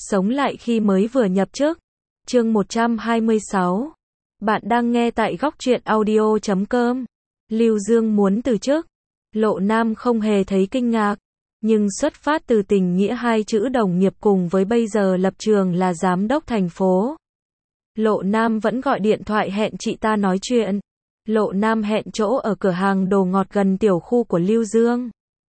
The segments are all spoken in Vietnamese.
Sống lại khi mới vừa nhập chức. Chương 126. Bạn đang nghe tại góc truyện audio.com. Lưu Dương muốn từ chức. Lộ Nam không hề thấy kinh ngạc, nhưng xuất phát từ tình nghĩa hai chữ đồng nghiệp cùng với bây giờ lập trường là giám đốc thành phố. Lộ Nam vẫn gọi điện thoại hẹn chị ta nói chuyện. Lộ Nam hẹn chỗ ở cửa hàng đồ ngọt gần tiểu khu của Lưu Dương.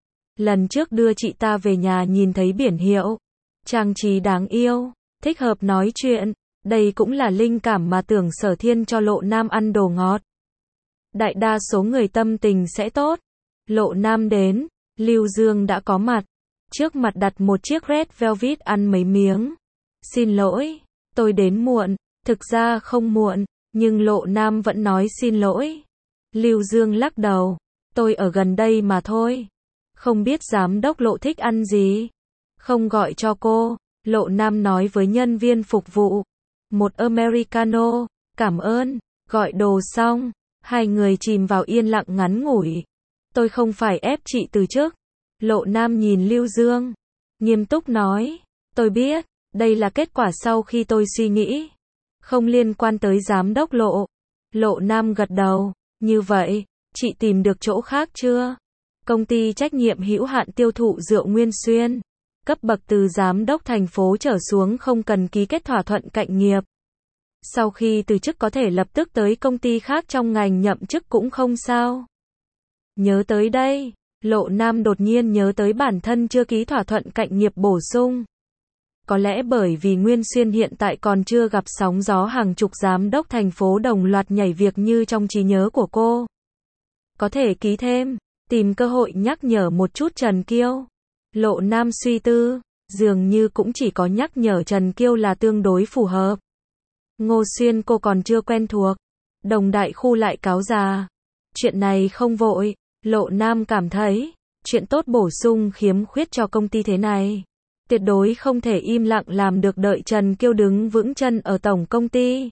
Lần trước đưa chị ta về nhà nhìn thấy biển hiệu, trang trí đáng yêu, thích hợp nói chuyện. Đây cũng là linh cảm mà Tưởng Sở Thiên cho Lộ Nam ăn đồ ngọt. Đại đa số người tâm tình sẽ tốt. Lộ Nam đến, Lưu Dương đã có mặt. Trước mặt đặt một chiếc Red Velvet ăn mấy miếng. Xin lỗi, tôi đến muộn. Thực ra không muộn, nhưng Lộ Nam vẫn nói xin lỗi. Lưu Dương lắc đầu. Tôi ở gần đây mà thôi. Không biết giám đốc Lộ thích ăn gì. Không gọi cho cô. Lộ Nam nói với nhân viên phục vụ. Một Americano, cảm ơn. Gọi đồ xong, hai người chìm vào yên lặng ngắn ngủi. Tôi không phải ép chị từ chức. Lộ Nam nhìn Lưu Dương, nghiêm túc nói. Tôi biết, đây là kết quả sau khi tôi suy nghĩ. Không liên quan tới giám đốc Lộ. Lộ Nam gật đầu. Như vậy, chị tìm được chỗ khác chưa? Công ty trách nhiệm hữu hạn tiêu thụ rượu Nguyên Xuyên. Cấp bậc từ giám đốc thành phố trở xuống không cần ký kết thỏa thuận cạnh nghiệp. Sau khi từ chức có thể lập tức tới công ty khác trong ngành nhậm chức cũng không sao. Nhớ tới đây, Lộ Nam đột nhiên nhớ tới bản thân chưa ký thỏa thuận cạnh nghiệp bổ sung. Có lẽ bởi vì Nguyên Xuyên hiện tại còn chưa gặp sóng gió hàng chục giám đốc thành phố đồng loạt nhảy việc như trong trí nhớ của cô. Có thể ký thêm, tìm cơ hội nhắc nhở một chút Trần Kiêu. Lộ Nam suy tư, dường như cũng chỉ có nhắc nhở Trần Kiêu là tương đối phù hợp. Ngô Xuyên cô còn chưa quen thuộc. Đồng Đại Khu lại cáo già. Chuyện này không vội. Lộ Nam cảm thấy, chuyện tốt bổ sung khiếm khuyết cho công ty thế này. Tuyệt đối không thể im lặng làm được đợi Trần Kiêu đứng vững chân ở tổng công ty.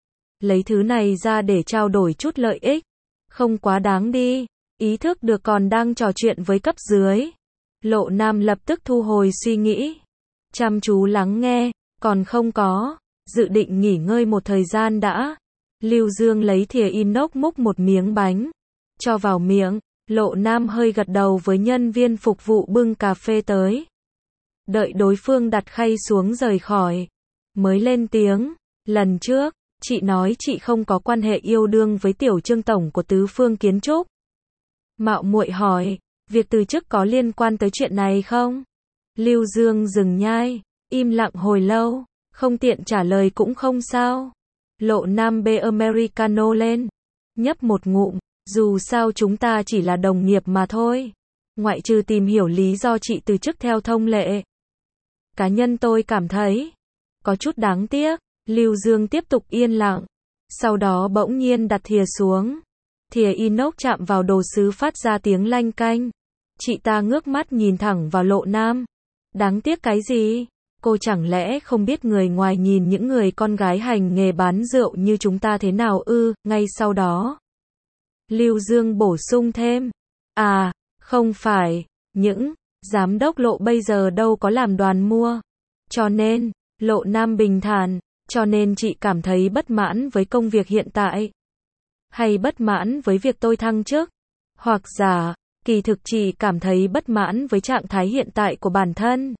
Lấy thứ này ra để trao đổi chút lợi ích. Không quá đáng đi. Ý thức được còn đang trò chuyện với cấp dưới. Lộ Nam lập tức thu hồi suy nghĩ. Chăm chú lắng nghe, còn không có. Dự định nghỉ ngơi một thời gian đã. Lưu Dương lấy thìa inox múc một miếng bánh. Cho vào miệng, Lộ Nam hơi gật đầu với nhân viên phục vụ bưng cà phê tới. Đợi đối phương đặt khay xuống rời khỏi. Mới lên tiếng, lần trước, chị nói chị không có quan hệ yêu đương với tiểu Trương tổng của Tứ Phương Kiến Trúc. Mạo muội hỏi, việc từ chức có liên quan tới chuyện này không? Lưu Dương dừng nhai, im lặng hồi lâu, không tiện trả lời cũng không sao. Lộ Nam bê Americano lên, nhấp một ngụm, dù sao chúng ta chỉ là đồng nghiệp mà thôi. Ngoại trừ tìm hiểu lý do chị từ chức theo thông lệ. Cá nhân tôi cảm thấy có chút đáng tiếc. Lưu Dương tiếp tục yên lặng, sau đó bỗng nhiên đặt thìa xuống. Thìa inox chạm vào đồ sứ phát ra tiếng lanh canh. Chị ta ngước mắt nhìn thẳng vào Lộ Nam. Đáng tiếc cái gì? Cô chẳng lẽ không biết người ngoài nhìn những người con gái hành nghề bán rượu như chúng ta thế nào ư? Ngay sau đó, Lưu Dương bổ sung thêm. À, không phải, những giám đốc Lộ bây giờ đâu có làm đoàn mua. Cho nên, Lộ Nam bình thản, cho nên chị cảm thấy bất mãn với công việc hiện tại. Hay bất mãn với việc tôi thăng chức. Hoặc giả, kỳ thực chị cảm thấy bất mãn với trạng thái hiện tại của bản thân.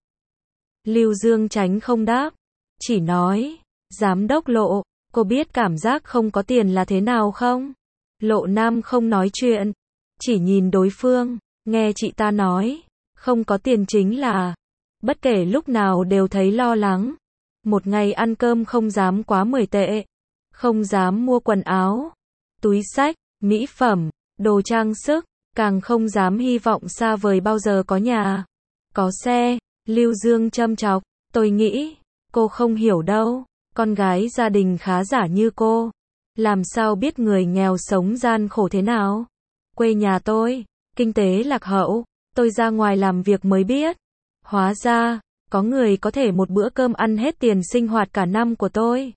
Lưu Dương tránh không đáp, chỉ nói, giám đốc Lộ, cô biết cảm giác không có tiền là thế nào không? Lộ Nam không nói chuyện, chỉ nhìn đối phương, nghe chị ta nói, không có tiền chính là, bất kể lúc nào đều thấy lo lắng. Một ngày ăn cơm không dám quá 10 tệ, không dám mua quần áo, túi xách, mỹ phẩm, đồ trang sức, càng không dám hy vọng xa vời bao giờ có nhà, có xe. Lưu Dương châm chọc, tôi nghĩ, cô không hiểu đâu, con gái gia đình khá giả như cô, làm sao biết người nghèo sống gian khổ thế nào. Quê nhà tôi, kinh tế lạc hậu, tôi ra ngoài làm việc mới biết. Hóa ra, có người có thể một bữa cơm ăn hết tiền sinh hoạt cả năm của tôi.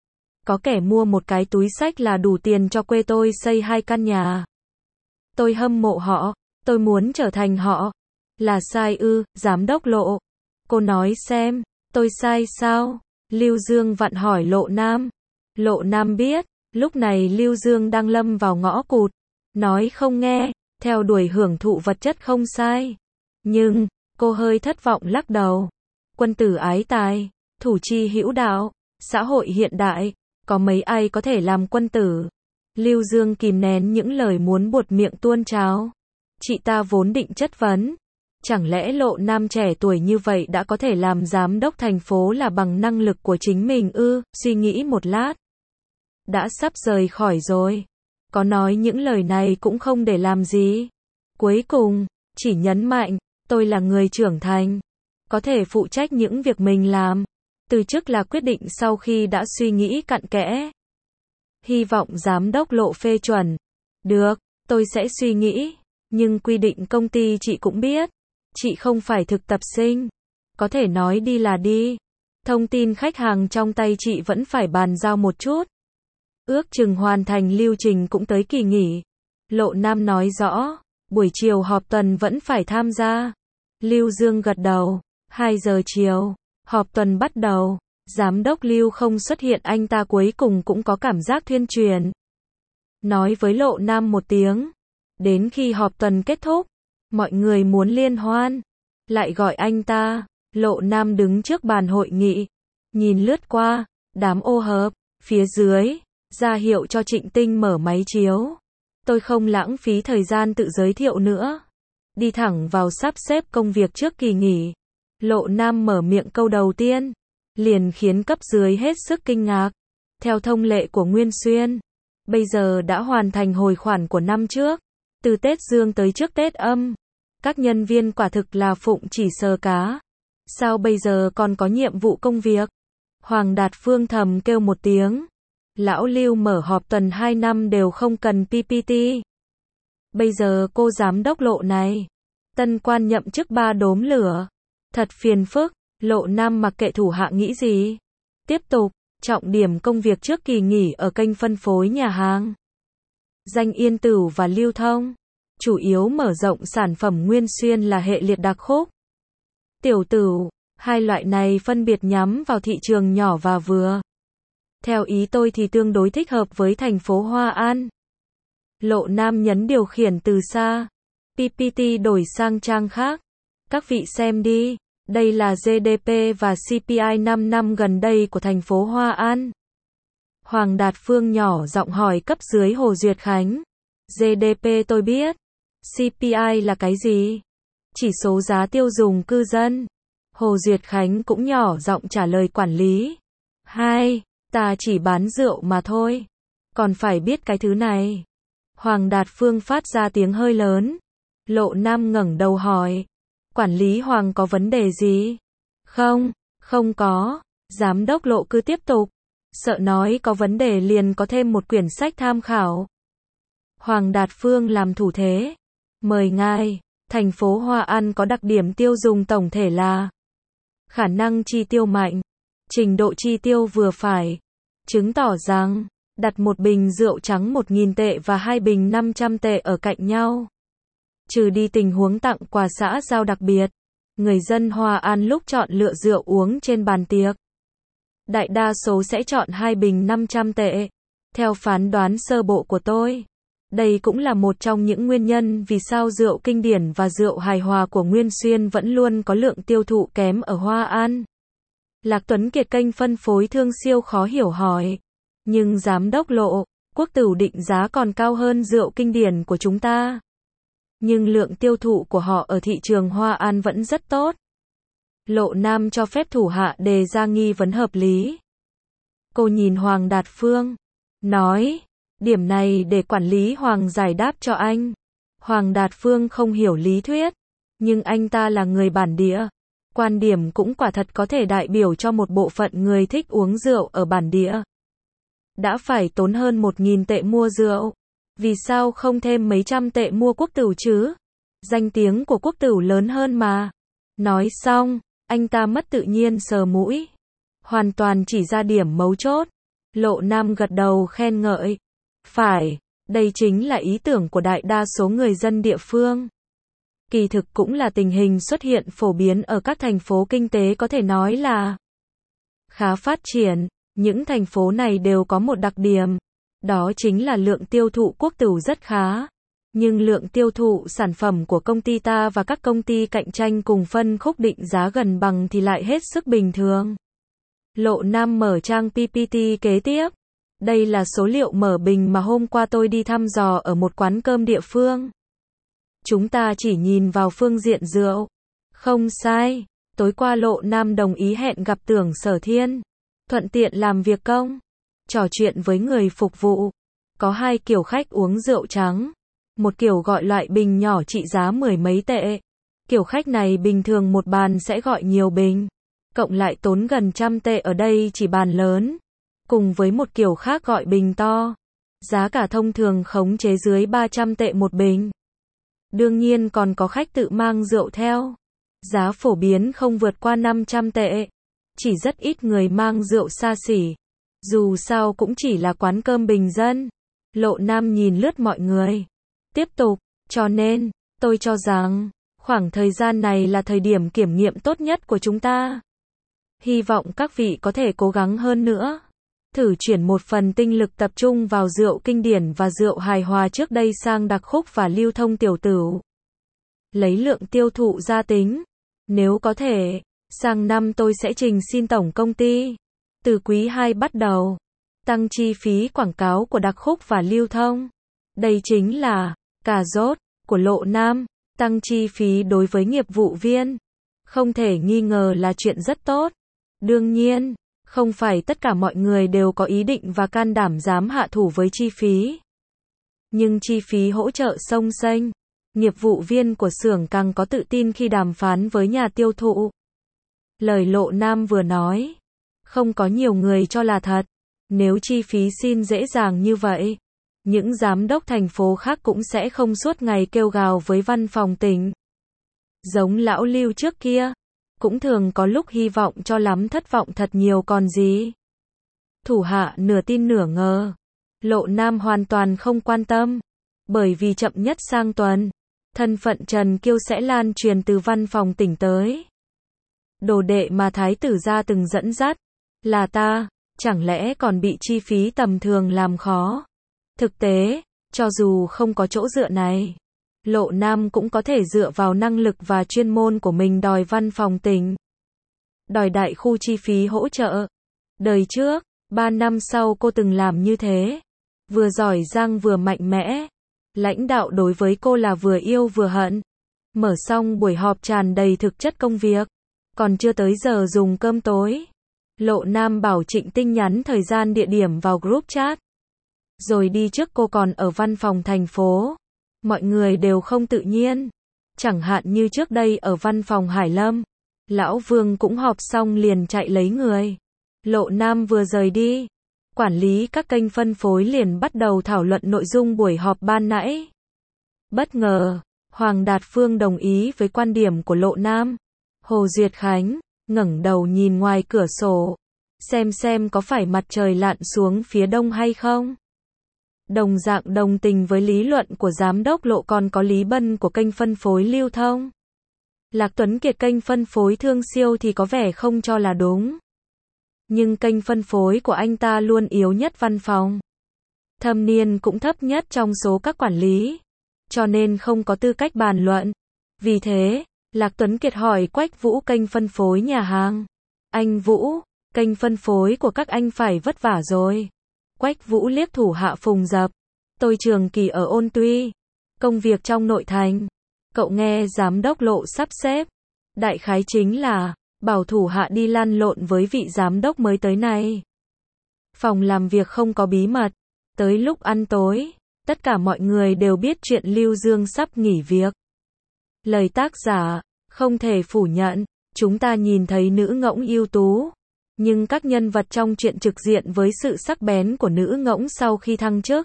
Có kẻ mua một cái túi xách là đủ tiền cho quê tôi xây 2 căn nhà. Tôi hâm mộ họ, tôi muốn trở thành họ. Là sai ư, giám đốc Lộ? Cô nói xem, Tôi sai sao? Lưu Dương vặn hỏi Lộ Nam. Lộ Nam biết, lúc này Lưu Dương đang lâm vào ngõ cụt, nói không nghe, theo đuổi hưởng thụ vật chất không sai. Nhưng, cô hơi thất vọng lắc đầu. Quân tử ái tài, thủ chi hữu đạo, xã hội hiện đại, có mấy ai có thể làm quân tử. Lưu Dương kìm nén những lời muốn buột miệng tuôn trào. Chị ta vốn định chất vấn. Chẳng lẽ Lộ Nam trẻ tuổi như vậy đã có thể làm giám đốc thành phố là bằng năng lực của chính mình ư? Suy nghĩ một lát. Đã sắp rời khỏi rồi. Có nói những lời này cũng không để làm gì. Cuối cùng, chỉ nhấn mạnh, tôi là người trưởng thành. Có thể phụ trách những việc mình làm. Từ chức là quyết định sau khi đã suy nghĩ cặn kẽ. Hy vọng giám đốc Lộ phê chuẩn. Được, tôi sẽ suy nghĩ. Nhưng quy định công ty chị cũng biết. Chị không phải thực tập sinh. Có thể nói đi là đi. Thông tin khách hàng trong tay chị vẫn phải bàn giao một chút. Ước chừng hoàn thành lưu trình cũng tới kỳ nghỉ. Lộ Nam nói rõ, buổi chiều họp tuần vẫn phải tham gia. Lưu Dương gật đầu. 2 giờ chiều, họp tuần bắt đầu. Giám đốc Lưu không xuất hiện, anh ta cuối cùng cũng có cảm giác thuyên truyền. Nói với Lộ Nam một tiếng. Đến khi họp tuần kết thúc, mọi người muốn liên hoan. Lại gọi anh ta. Lộ Nam đứng trước bàn hội nghị. Nhìn lướt qua, đám ô hợp, phía dưới, ra hiệu cho Trịnh Tinh mở máy chiếu. Tôi không lãng phí thời gian tự giới thiệu nữa. Đi thẳng vào sắp xếp công việc trước kỳ nghỉ. Lộ Nam mở miệng câu đầu tiên. Liền khiến cấp dưới hết sức kinh ngạc. Theo thông lệ của Nguyên Xuyên, bây giờ đã hoàn thành hồi khoản của năm trước. Từ Tết Dương tới trước Tết Âm. Các nhân viên quả thực là phụng chỉ sờ cá. Sao bây giờ còn có nhiệm vụ công việc? Hoàng Đạt Phương thầm kêu một tiếng. Lão Lưu mở họp tuần 2 năm đều không cần PPT. Bây giờ cô giám đốc Lộ này. Tân quan nhậm chức 3 đốm lửa. Thật phiền phức. Lộ Nam mặc kệ thủ hạ nghĩ gì. Tiếp tục, trọng điểm công việc trước kỳ nghỉ ở kênh phân phối nhà hàng. Danh Yên Tửu và lưu thông. Chủ yếu mở rộng sản phẩm Nguyên Xuyên là hệ liệt đặc khúc. Tiểu Tửu, hai loại này phân biệt nhắm vào thị trường nhỏ và vừa. Theo ý tôi thì tương đối thích hợp với thành phố Hoa An. Lộ Nam nhấn điều khiển từ xa. PPT đổi sang trang khác. Các vị xem đi. Đây là GDP và CPI 5 năm gần đây của thành phố Hoa An. Hoàng Đạt Phương nhỏ giọng hỏi cấp dưới Hồ Duyệt Khánh. GDP tôi biết. CPI là cái gì? Chỉ số giá tiêu dùng cư dân. Hồ Duyệt Khánh cũng nhỏ giọng trả lời quản lý. Ta chỉ bán rượu mà thôi. Còn phải biết cái thứ này. Hoàng Đạt Phương phát ra tiếng hơi lớn. Lộ Nam ngẩng đầu hỏi. Quản lý Hoàng có vấn đề gì? Không có. Giám đốc Lộ cứ tiếp tục. Sợ nói có vấn đề liền có thêm một quyển sách tham khảo. Hoàng Đạt Phương làm thủ thế. Mời ngài. Thành phố Hoa An có đặc điểm tiêu dùng tổng thể là khả năng chi tiêu mạnh, trình độ chi tiêu vừa phải, chứng tỏ rằng đặt một bình rượu trắng 1.000 tệ và 2 bình 500 tệ ở cạnh nhau. Trừ đi tình huống tặng quà xã giao đặc biệt, người dân Hoa An lúc chọn lựa rượu uống trên bàn tiệc, đại đa số sẽ chọn 2 bình 500 tệ. Theo phán đoán sơ bộ của tôi, đây cũng là một trong những nguyên nhân vì sao rượu kinh điển và rượu hài hòa của Nguyên Xuyên vẫn luôn có lượng tiêu thụ kém ở Hoa An. Lạc Tuấn Kiệt kênh phân phối thương siêu khó hiểu hỏi. Nhưng giám đốc Lộ, Quốc Tửu định giá còn cao hơn rượu kinh điển của chúng ta. Nhưng lượng tiêu thụ của họ ở thị trường Hoa An vẫn rất tốt. Lộ Nam cho phép thủ hạ đề ra nghi vấn hợp lý. Cô nhìn Hoàng Đạt Phương. Nói. Điểm này để quản lý Hoàng giải đáp cho anh. Hoàng Đạt Phương không hiểu lý thuyết. Nhưng anh ta là người bản địa. Quan điểm cũng quả thật có thể đại biểu cho một bộ phận người thích uống rượu ở bản địa. Đã phải tốn hơn 1.000 tệ mua rượu. Vì sao không thêm mấy trăm tệ mua Quốc Tửu chứ? Danh tiếng của Quốc Tửu lớn hơn mà. Nói xong, anh ta mất tự nhiên sờ mũi. Hoàn toàn chỉ ra điểm mấu chốt. Lộ Nam gật đầu khen ngợi. Phải, đây chính là ý tưởng của đại đa số người dân địa phương. Kỳ thực cũng là tình hình xuất hiện phổ biến ở các thành phố kinh tế có thể nói là khá phát triển. Những thành phố này đều có một đặc điểm, đó chính là lượng tiêu thụ quốc tửu rất khá. Nhưng lượng tiêu thụ sản phẩm của công ty ta và các công ty cạnh tranh cùng phân khúc định giá gần bằng thì lại hết sức bình thường. Lộ Nam mở trang PPT kế tiếp. Đây là số liệu mở bình mà hôm qua tôi đi thăm dò ở một quán cơm địa phương. Chúng ta chỉ nhìn vào phương diện rượu. Không sai, tối qua Lộ Nam đồng ý hẹn gặp Tưởng Sở Thiên. Thuận tiện làm việc công. Trò chuyện với người phục vụ. Có hai kiểu khách uống rượu trắng. Một kiểu gọi loại bình nhỏ trị giá 10 mấy tệ. Kiểu khách này bình thường một bàn sẽ gọi nhiều bình. Cộng lại tốn gần 100 tệ, ở đây chỉ bàn lớn. Cùng với một kiểu khác gọi bình to. Giá cả thông thường khống chế dưới 300 tệ một bình. Đương nhiên còn có khách tự mang rượu theo. Giá phổ biến không vượt qua 500 tệ. Chỉ rất ít người mang rượu xa xỉ. Dù sao cũng chỉ là quán cơm bình dân. Lộ Nam nhìn lướt mọi người. Tiếp tục, cho nên, tôi cho rằng, khoảng thời gian này là thời điểm kiểm nghiệm tốt nhất của chúng ta. Hy vọng các vị có thể cố gắng hơn nữa. Thử chuyển một phần tinh lực tập trung vào rượu kinh điển và rượu hài hòa trước đây sang đặc khúc và lưu thông tiểu tửu. Lấy lượng tiêu thụ ra tính. Nếu có thể, sang năm tôi sẽ trình xin tổng công ty. Từ quý 2 bắt đầu. Tăng chi phí quảng cáo của đặc khúc và lưu thông. Đây chính là cà rốt của Lộ Nam. Tăng chi phí đối với nghiệp vụ viên. Không thể nghi ngờ là chuyện rất tốt. Đương nhiên, không phải tất cả mọi người đều có ý định và can đảm dám hạ thủ với chi phí. Nhưng chi phí hỗ trợ xông xênh. Nghiệp vụ viên của xưởng càng có tự tin khi đàm phán với nhà tiêu thụ. Lời Lộ Nam vừa nói, không có nhiều người cho là thật. Nếu chi phí xin dễ dàng như vậy, những giám đốc thành phố khác cũng sẽ không suốt ngày kêu gào với văn phòng tỉnh. Giống lão Lưu trước kia, cũng thường có lúc hy vọng cho lắm thất vọng thật nhiều còn gì. Thủ hạ nửa tin nửa ngờ. Lộ Nam hoàn toàn không quan tâm. Bởi vì chậm nhất sang tuần, thân phận Trần Kiêu sẽ lan truyền từ văn phòng tỉnh tới. Đồ đệ mà thái tử gia từng dẫn dắt, là ta, chẳng lẽ còn bị chi phí tầm thường làm khó. Thực tế, cho dù không có chỗ dựa này, Lộ Nam cũng có thể dựa vào năng lực và chuyên môn của mình đòi văn phòng tỉnh. Đòi đại khu chi phí hỗ trợ. Đời trước, 3 năm sau cô từng làm như thế. Vừa giỏi giang vừa mạnh mẽ. Lãnh đạo đối với cô là vừa yêu vừa hận. Mở xong buổi họp tràn đầy thực chất công việc. Còn chưa tới giờ dùng cơm tối. Lộ Nam bảo Trịnh Tinh nhắn thời gian địa điểm vào group chat. Rồi đi trước cô còn ở văn phòng thành phố. Mọi người đều không tự nhiên. Chẳng hạn như trước đây ở văn phòng Hải Lâm. Lão Vương cũng họp xong liền chạy lấy người. Lộ Nam vừa rời đi. Quản lý các kênh phân phối liền bắt đầu thảo luận nội dung buổi họp ban nãy. Bất ngờ, Hoàng Đạt Phương đồng ý với quan điểm của Lộ Nam. Hồ Duyệt Khánh ngẩng đầu nhìn ngoài cửa sổ, xem có phải mặt trời lặn xuống phía đông hay không. Đồng dạng đồng tình với lý luận của giám đốc Lộ còn có Lý Bân của kênh phân phối lưu thông. Lạc Tuấn Kiệt kênh phân phối Thương Siêu thì có vẻ không cho là đúng. Nhưng kênh phân phối của anh ta luôn yếu nhất văn phòng. Thâm niên cũng thấp nhất trong số các quản lý. Cho nên không có tư cách bàn luận. Vì thế, Lạc Tuấn Kiệt hỏi Quách Vũ kênh phân phối nhà hàng. Anh Vũ, kênh phân phối của các anh phải vất vả rồi. Quách Vũ liếc thủ hạ Phùng Dập. Tôi trường kỳ ở Ôn Tuy. Công việc trong nội thành. Cậu nghe giám đốc Lộ sắp xếp. Đại khái chính là bảo thủ hạ đi lăn lộn với vị giám đốc mới tới này. Phòng làm việc không có bí mật. Tới lúc ăn tối, tất cả mọi người đều biết chuyện Lưu Dương sắp nghỉ việc. Lời tác giả, không thể phủ nhận, chúng ta nhìn thấy nữ ngỗng ưu tú. Nhưng các nhân vật trong truyện trực diện với sự sắc bén của nữ ngỗng sau khi thăng chức.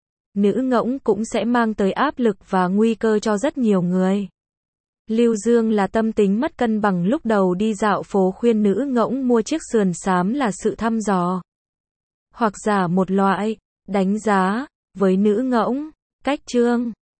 Nữ ngỗng cũng sẽ mang tới áp lực và nguy cơ cho rất nhiều người. Lưu Dương là tâm tính mất cân bằng lúc đầu đi dạo phố khuyên nữ ngỗng mua chiếc sườn xám là sự thăm dò. Hoặc giả một loại, đánh giá, với nữ ngỗng, cách trương,